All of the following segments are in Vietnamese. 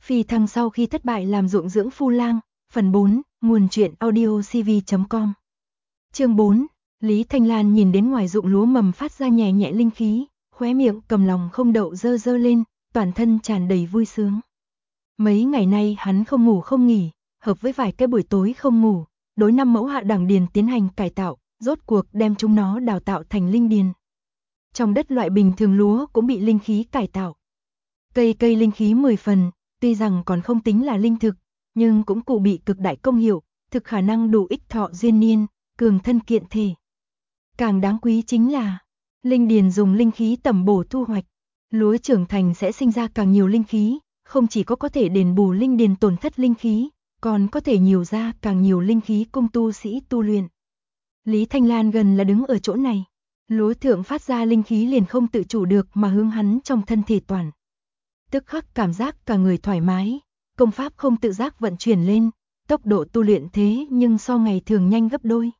Phi thăng sau khi thất bại làm ruộng dưỡng phu lang, phần 4, nguồn truyện audio cv.com. Chương 4, Lý Thanh Lan nhìn đến ngoài ruộng lúa mầm phát ra nhẹ nhẹ linh khí, khóe miệng cầm lòng không đậu dơ dơ lên, toàn thân tràn đầy vui sướng. Mấy ngày nay hắn không ngủ không nghỉ, hợp với vài cái buổi tối không ngủ, đối 5 mẫu hạ đẳng điền tiến hành cải tạo, rốt cuộc đem chúng nó đào tạo thành linh điền. Trong đất loại bình thường lúa cũng bị linh khí cải tạo. Cây linh khí 10 phần, tuy rằng còn không tính là linh thực, nhưng cũng cụ bị cực đại công hiệu, thực khả năng đủ ích thọ duyên niên, cường thân kiện thể. Càng đáng quý chính là, linh điền dùng linh khí tẩm bổ thu hoạch, lúa trưởng thành sẽ sinh ra càng nhiều linh khí, không chỉ có thể đền bù linh điền tổn thất linh khí, còn có thể nhiều ra càng nhiều linh khí cung tu sĩ tu luyện. Lý Thanh Lan gần là đứng ở chỗ này, lúa thượng phát ra linh khí liền không tự chủ được mà hướng hắn trong thân thể toàn. Tức khắc cảm giác cả người thoải mái, công pháp không tự giác vận chuyển lên, tốc độ tu luyện thế nhưng so ngày thường nhanh gấp đôi.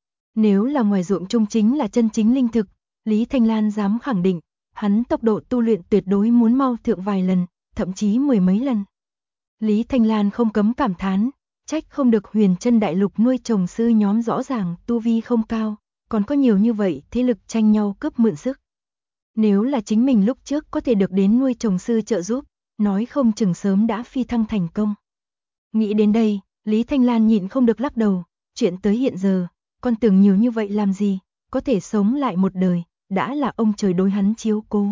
Nếu là ngoài ruộng trung chính là chân chính linh thực, Lý Thanh Lan dám khẳng định, hắn tốc độ tu luyện tuyệt đối muốn mau thượng vài lần, thậm chí mười mấy lần. Lý Thanh Lan không cấm cảm thán, trách không được Huyền Chân Đại Lục nuôi trồng sư nhóm rõ ràng tu vi không cao, còn có nhiều như vậy thế lực tranh nhau cướp mượn sức. Nếu là chính mình lúc trước có thể được đến nuôi trồng sư trợ giúp, nói không chừng sớm đã phi thăng thành công. Nghĩ đến đây, Lý Thanh Lan nhịn không được lắc đầu, chuyện tới hiện giờ, con tưởng nhiều như vậy làm gì, có thể sống lại một đời, đã là ông trời đối hắn chiếu cố.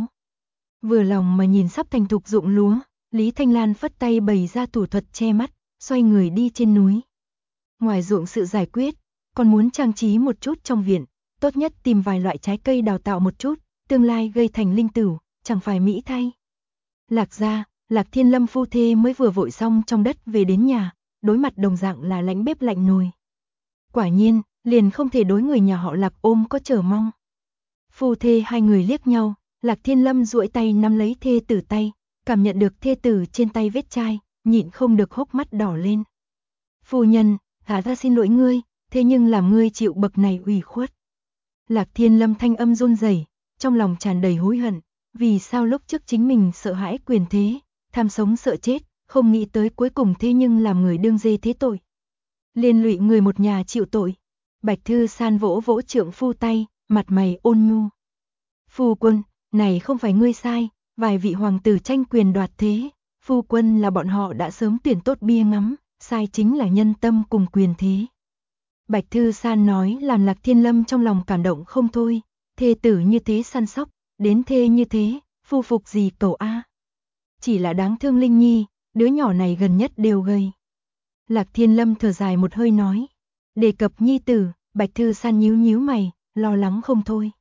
Vừa lòng mà nhìn sắp thành thục ruộng lúa, Lý Thanh Lan phất tay bày ra thủ thuật che mắt, xoay người đi trên núi. Ngoài ruộng sự giải quyết, còn muốn trang trí một chút trong viện, tốt nhất tìm vài loại trái cây đào tạo một chút, tương lai gây thành linh tửu, chẳng phải mỹ thay. Lạc gia, Lạc Thiên Lâm phu thê mới vừa vội xong trong đất về đến nhà, đối mặt đồng dạng là lạnh bếp lạnh nồi. Quả nhiên, liền không thể đối người nhà họ Lạc ôm có chờ mong. Phu thê hai người liếc nhau, Lạc Thiên Lâm duỗi tay nắm lấy thê tử tay, cảm nhận được thê tử trên tay vết chai, nhịn không được hốc mắt đỏ lên. Phu nhân, thả ra xin lỗi ngươi, thế nhưng làm ngươi chịu bậc này ủy khuất. Lạc Thiên Lâm thanh âm run rẩy, trong lòng tràn đầy hối hận, vì sao lúc trước chính mình sợ hãi quyền thế, tham sống sợ chết, không nghĩ tới cuối cùng thế nhưng làm người đương dê thế tội. Liên lụy người một nhà chịu tội. Bạch Thư San vỗ vỗ trượng phu tay, mặt mày ôn nhu. Phu quân, này không phải ngươi sai, vài vị hoàng tử tranh quyền đoạt thế, phu quân là bọn họ đã sớm tuyển tốt bia ngắm, sai chính là nhân tâm cùng quyền thế. Bạch Thư San nói làm Lạc Thiên Lâm trong lòng cảm động không thôi, thê tử như thế săn sóc, đến thê như thế, phu phục gì cầu a. Chỉ là đáng thương Linh Nhi, đứa nhỏ này gần nhất đều gầy. Lạc Thiên Lâm thở dài một hơi nói, đề cập nhi tử, Bạch Thư San nhíu nhíu mày, lo lắng không thôi.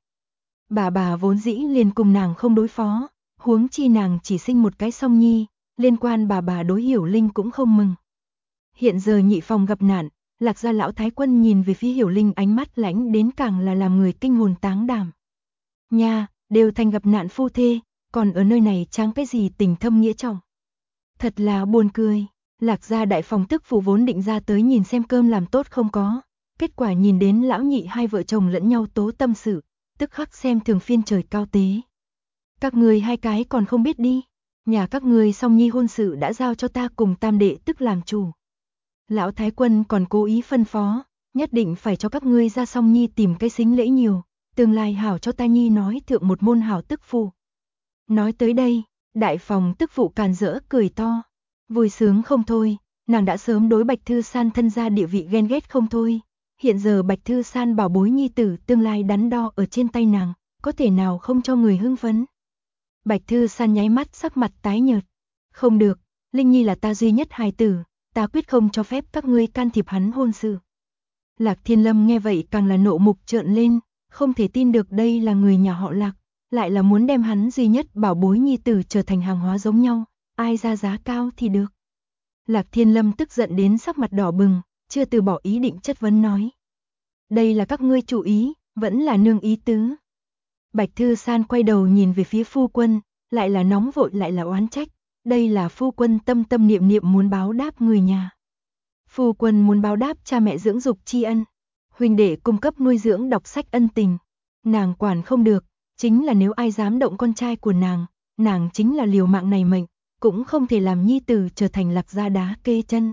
Bà vốn dĩ liền cùng nàng không đối phó, huống chi nàng chỉ sinh một cái song nhi, liên quan bà đối Hiểu Linh cũng không mừng. Hiện giờ nhị phòng gặp nạn, Lạc gia lão thái quân nhìn về phía Hiểu Linh ánh mắt lãnh đến càng là làm người kinh hồn táng đảm. Nha, đều thành gặp nạn phu thê, còn ở nơi này trang cái gì tình thâm nghĩa trọng. Thật là buồn cười, Lạc gia đại phòng tức phụ vốn định ra tới nhìn xem cơm làm tốt không có, kết quả nhìn đến lão nhị hai vợ chồng lẫn nhau tố tâm sự, tức khắc xem thường phiên trời cao tế. Các người hai cái còn không biết đi, nhà các người song nhi hôn sự đã giao cho ta cùng tam đệ tức làm chủ. Lão thái quân còn cố ý phân phó, nhất định phải cho các ngươi ra song nhi tìm cái xính lễ nhiều, tương lai hảo cho ta nhi nói thượng một môn hảo tức phụ. Nói tới đây, đại phòng tức phụ càn rỡ cười to, vui sướng không thôi, nàng đã sớm đối Bạch Thư San thân gia địa vị ghen ghét không thôi. Hiện giờ Bạch Thư San bảo bối nhi tử tương lai đắn đo ở trên tay nàng, có thể nào không cho người hưng phấn. Bạch Thư San nháy mắt sắc mặt tái nhợt. Không được, Linh Nhi là ta duy nhất hài tử, ta quyết không cho phép các ngươi can thiệp hắn hôn sự. Lạc Thiên Lâm nghe vậy càng là nộ mục trợn lên, không thể tin được đây là người nhà họ Lạc, lại là muốn đem hắn duy nhất bảo bối nhi tử trở thành hàng hóa giống nhau, ai ra giá cao thì được. Lạc Thiên Lâm tức giận đến sắc mặt đỏ bừng, chưa từ bỏ ý định chất vấn nói. Đây là các ngươi chủ ý, vẫn là nương ý tứ. Bạch Thư San quay đầu nhìn về phía phu quân, lại là nóng vội lại là oán trách, đây là phu quân tâm tâm niệm niệm muốn báo đáp người nhà. Phu quân muốn báo đáp cha mẹ dưỡng dục tri ân, huynh đệ cung cấp nuôi dưỡng đọc sách ân tình. Nàng quản không được, chính là nếu ai dám động con trai của nàng chính là liều mạng này mệnh, cũng không thể làm nhi tử trở thành Lạc gia đá kê chân.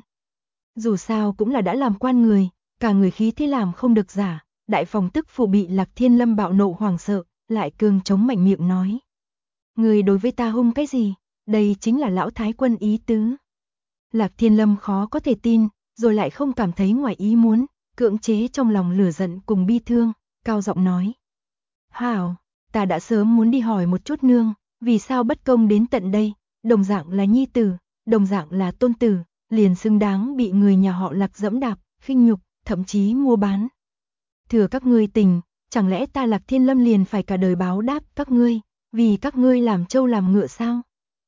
Dù sao cũng là đã làm quan người, cả người khí thế làm không được giả, đại phòng tức phụ bị Lạc Thiên Lâm bạo nộ hoảng sợ, lại cương chống mạnh miệng nói. Người đối với ta hung cái gì, đây chính là lão thái quân ý tứ. Lạc Thiên Lâm khó có thể tin, rồi lại không cảm thấy ngoài ý muốn, cưỡng chế trong lòng lửa giận cùng bi thương, cao giọng nói. Hảo, ta đã sớm muốn đi hỏi một chút nương, vì sao bất công đến tận đây, đồng dạng là nhi tử, đồng dạng là tôn tử, liền xứng đáng bị người nhà họ Lạc dẫm đạp, khinh nhục, thậm chí mua bán. Thừa các ngươi tình, chẳng lẽ ta Lạc Thiên Lâm liền phải cả đời báo đáp các ngươi, vì các ngươi làm trâu làm ngựa sao?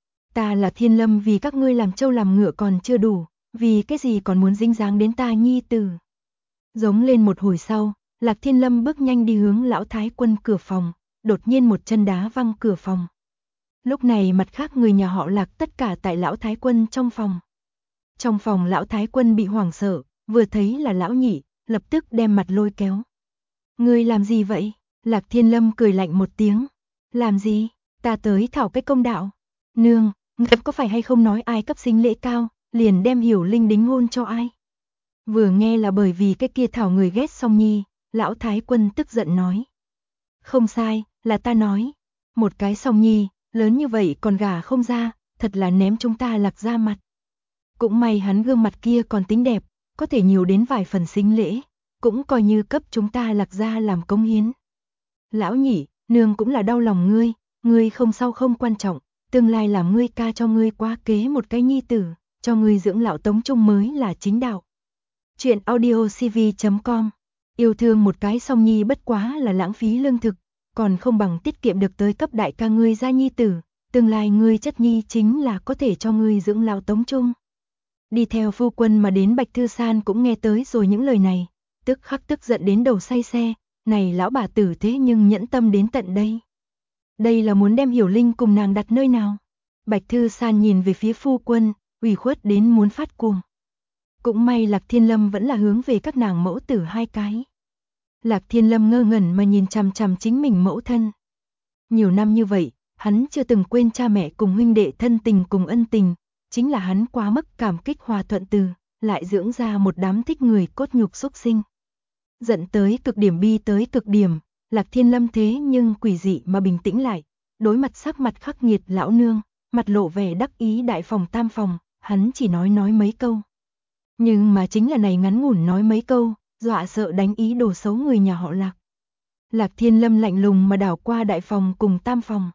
Ta là Thiên Lâm vì các ngươi làm trâu làm ngựa còn chưa đủ, vì cái gì còn muốn dính dáng đến ta nhi tử? Giống lên một hồi sau, Lạc Thiên Lâm bước nhanh đi hướng lão thái quân cửa phòng, đột nhiên một chân đá văng cửa phòng. Lúc này mặt khác người nhà họ Lạc tất cả tại lão thái quân trong phòng. Trong phòng lão thái quân bị hoảng sợ, vừa thấy là lão nhị, lập tức đem mặt lôi kéo. Ngươi làm gì vậy? Lạc Thiên Lâm cười lạnh một tiếng. Làm gì? Ta tới thảo cái công đạo. Nương, ngươi có phải hay không nói ai cấp sinh lễ cao, liền đem Hiểu Linh đính hôn cho ai? Vừa nghe là bởi vì cái kia thảo người ghét Song Nhi, lão thái quân tức giận nói. Không sai, là ta nói. Một cái Song Nhi, lớn như vậy còn gả không ra, thật là ném chúng ta Lạc gia mặt. Cũng may hắn gương mặt kia còn tính đẹp, có thể nhiều đến vài phần sinh lễ, cũng coi như cấp chúng ta Lạc gia làm cống hiến. Lão nhị, nương cũng là đau lòng ngươi không sao không quan trọng, tương lai làm ngươi ca cho ngươi quá kế một cái nhi tử, cho ngươi dưỡng lão tống trung mới là chính đạo. Chuyện audiocv.com. Yêu thương một cái Song Nhi bất quá là lãng phí lương thực, còn không bằng tiết kiệm được tới cấp đại ca ngươi gia nhi tử, tương lai ngươi chất nhi chính là có thể cho ngươi dưỡng lão tống trung. Đi theo phu quân mà đến Bạch Thư San cũng nghe tới rồi những lời này, tức khắc tức giận đến đầu say xe, này lão bà tử thế nhưng nhẫn tâm đến tận đây. Đây là muốn đem Hiểu Linh cùng nàng đặt nơi nào? Bạch Thư San nhìn về phía phu quân, ủy khuất đến muốn phát cuồng. Cũng may Lạc Thiên Lâm vẫn là hướng về các nàng mẫu tử hai cái. Lạc Thiên Lâm ngơ ngẩn mà nhìn chằm chằm chính mình mẫu thân. Nhiều năm như vậy, hắn chưa từng quên cha mẹ cùng huynh đệ thân tình cùng ân tình, chính là hắn quá mức cảm kích hòa thuận từ, lại dưỡng ra một đám thích người cốt nhục xúc sinh. Giận tới cực điểm bi tới cực điểm, Lạc Thiên Lâm thế nhưng quỷ dị mà bình tĩnh lại, đối mặt sắc mặt khắc nghiệt lão nương, mặt lộ vẻ đắc ý đại phòng tam phòng, hắn chỉ nói mấy câu. Nhưng mà chính là này ngắn ngủn nói mấy câu, dọa sợ đánh ý đồ xấu người nhà họ Lạc. Lạc Thiên Lâm lạnh lùng mà đảo qua đại phòng cùng tam phòng.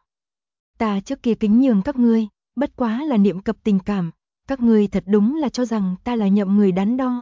Ta trước kia kính nhường các ngươi, bất quá là niệm cập tình cảm, các ngươi thật đúng là cho rằng ta là nhậm người đắn đo.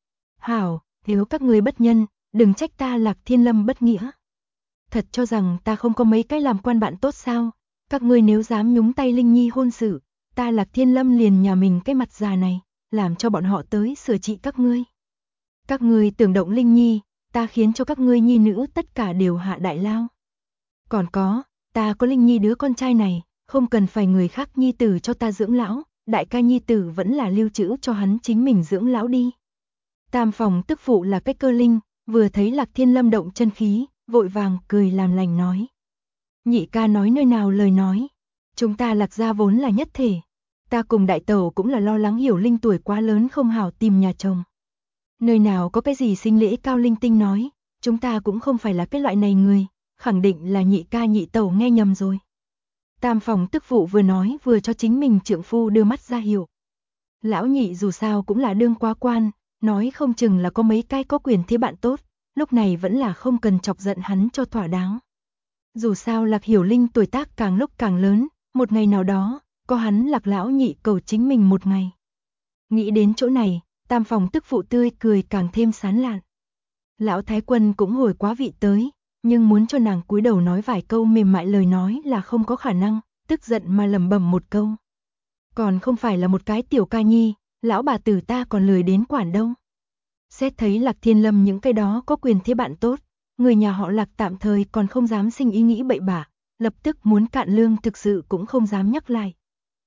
Hảo, nếu các ngươi bất nhân, đừng trách ta Lạc Thiên Lâm bất nghĩa. Thật cho rằng ta không có mấy cái làm quan bạn tốt sao? Các ngươi nếu dám nhúng tay Linh Nhi hôn sự, ta Lạc Thiên Lâm liền nhà mình cái mặt già này, làm cho bọn họ tới sửa trị các ngươi. Các ngươi tưởng động Linh Nhi, ta khiến cho các ngươi nhi nữ tất cả đều hạ đại lao. Còn có, ta có Linh Nhi đứa con trai này, không cần phải người khác nhi tử cho ta dưỡng lão, đại ca nhi tử vẫn là lưu trữ cho hắn chính mình dưỡng lão đi. Tam phòng tức phụ là cái Cơ Linh, vừa thấy Lạc Thiên Lâm động chân khí, vội vàng cười làm lành nói. Nhị ca nói nơi nào lời nói, chúng ta Lạc gia vốn là nhất thể, ta cùng đại tẩu cũng là lo lắng Hiểu Linh tuổi quá lớn không hảo tìm nhà chồng. Nơi nào có cái gì sinh lễ cao linh tinh nói, chúng ta cũng không phải là cái loại này người, khẳng định là nhị ca nhị tẩu nghe nhầm rồi. Tam phòng tức phụ vừa nói vừa cho chính mình trượng phu đưa mắt ra hiệu. Lão nhị dù sao cũng là đương quá quan, nói không chừng là có mấy cái có quyền thế bạn tốt, lúc này vẫn là không cần chọc giận hắn cho thỏa đáng. Dù sao Lạc Hiểu Linh tuổi tác càng lúc càng lớn, một ngày nào đó, có hắn Lạc lão nhị cầu chính mình một ngày. Nghĩ đến chỗ này, tam phòng tức phụ tươi cười càng thêm sán lạn. Lão thái quân cũng hồi quá vị tới, nhưng muốn cho nàng cúi đầu nói vài câu mềm mại lời nói là không có khả năng, tức giận mà lẩm bẩm một câu. Còn không phải là một cái tiểu ca nhi, lão bà tử ta còn lười đến quản đâu. Xét thấy Lạc Thiên Lâm những cái đó có quyền thế bạn tốt, người nhà họ Lạc tạm thời còn không dám sinh ý nghĩ bậy bạ, lập tức muốn cạn lương thực sự cũng không dám nhắc lại.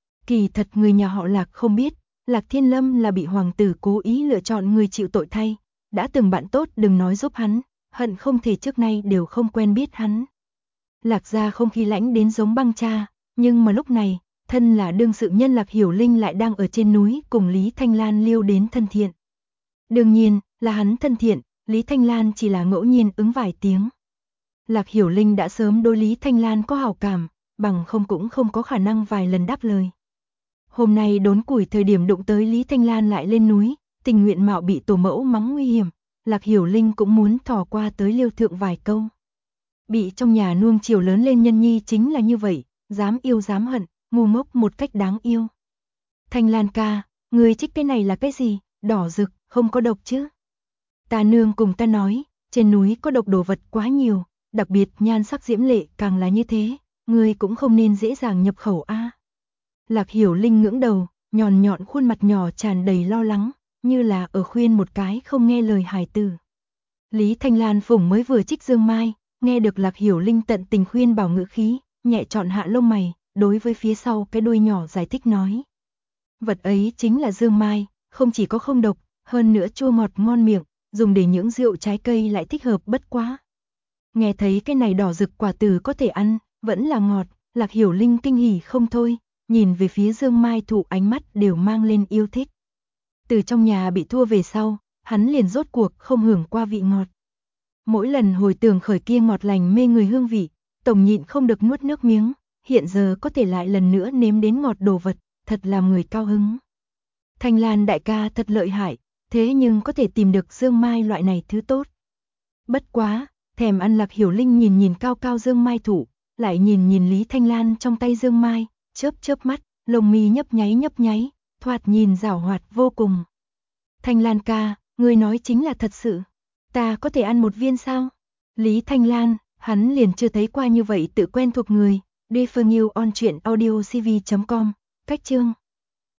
Kỳ thật người nhà họ Lạc không biết, Lạc Thiên Lâm là bị hoàng tử cố ý lựa chọn người chịu tội thay, đã từng bạn tốt đừng nói giúp hắn, hận không thể trước nay đều không quen biết hắn. Lạc gia không khí lãnh đến giống băng cha, nhưng mà lúc này, thân là đương sự nhân Lạc Hiểu Linh lại đang ở trên núi cùng Lý Thanh Lan liêu đến thân thiện. Đương nhiên, là hắn thân thiện, Lý Thanh Lan chỉ là ngẫu nhiên ứng vài tiếng. Lạc Hiểu Linh đã sớm đối Lý Thanh Lan có hảo cảm, bằng không cũng không có khả năng vài lần đáp lời. Hôm nay đốn củi thời điểm đụng tới Lý Thanh Lan lại lên núi, tình nguyện mạo bị tổ mẫu mắng nguy hiểm, Lạc Hiểu Linh cũng muốn thò qua tới liêu thượng vài câu. Bị trong nhà nuông chiều lớn lên nhân nhi chính là như vậy, dám yêu dám hận, ngu ngốc một cách đáng yêu. Thanh Lan ca, người trích cái này là cái gì, đỏ rực, không có độc chứ? Ta nương cùng ta nói, trên núi có độc đồ vật quá nhiều, đặc biệt nhan sắc diễm lệ càng là như thế, người cũng không nên dễ dàng nhập khẩu a. Lạc Hiểu Linh ngưỡng đầu, nhọn nhọn khuôn mặt nhỏ tràn đầy lo lắng, như là ở khuyên một cái không nghe lời hài tử. Lý Thanh Lan phủng mới vừa trích dương mai, nghe được Lạc Hiểu Linh tận tình khuyên bảo ngữ khí, nhẹ chọn hạ lông mày, đối với phía sau cái đuôi nhỏ giải thích nói. Vật ấy chính là dương mai, không chỉ có không độc, hơn nữa chua ngọt ngon miệng, dùng để những rượu trái cây lại thích hợp bất quá. Nghe thấy cái này đỏ rực quả từ có thể ăn, vẫn là ngọt, Lạc Hiểu Linh kinh hỉ không thôi, nhìn về phía dương mai thụ ánh mắt đều mang lên yêu thích. Từ trong nhà bị thua về sau, hắn liền rốt cuộc không hưởng qua vị ngọt. Mỗi lần hồi tưởng khởi kia ngọt lành mê người hương vị, tổng nhịn không được nuốt nước miếng, hiện giờ có thể lại lần nữa nếm đến ngọt đồ vật, thật làm người cao hứng. Thanh Lan đại ca thật lợi hại, thế nhưng có thể tìm được dương mai loại này thứ tốt. Bất quá, thèm ăn Lạc Hiểu Linh nhìn nhìn cao cao dương mai thụ, lại nhìn nhìn Lý Thanh Lan trong tay dương mai, chớp chớp mắt, lông mi nhấp nháy, thoạt nhìn giảo hoạt vô cùng. Thanh Lan ca, ngươi nói chính là thật sự, ta có thể ăn một viên sao? Lý Thanh Lan, hắn liền chưa thấy qua như vậy tự quen thuộc người. Đi Phương Yêu on truyện audio cv.com, cách chương.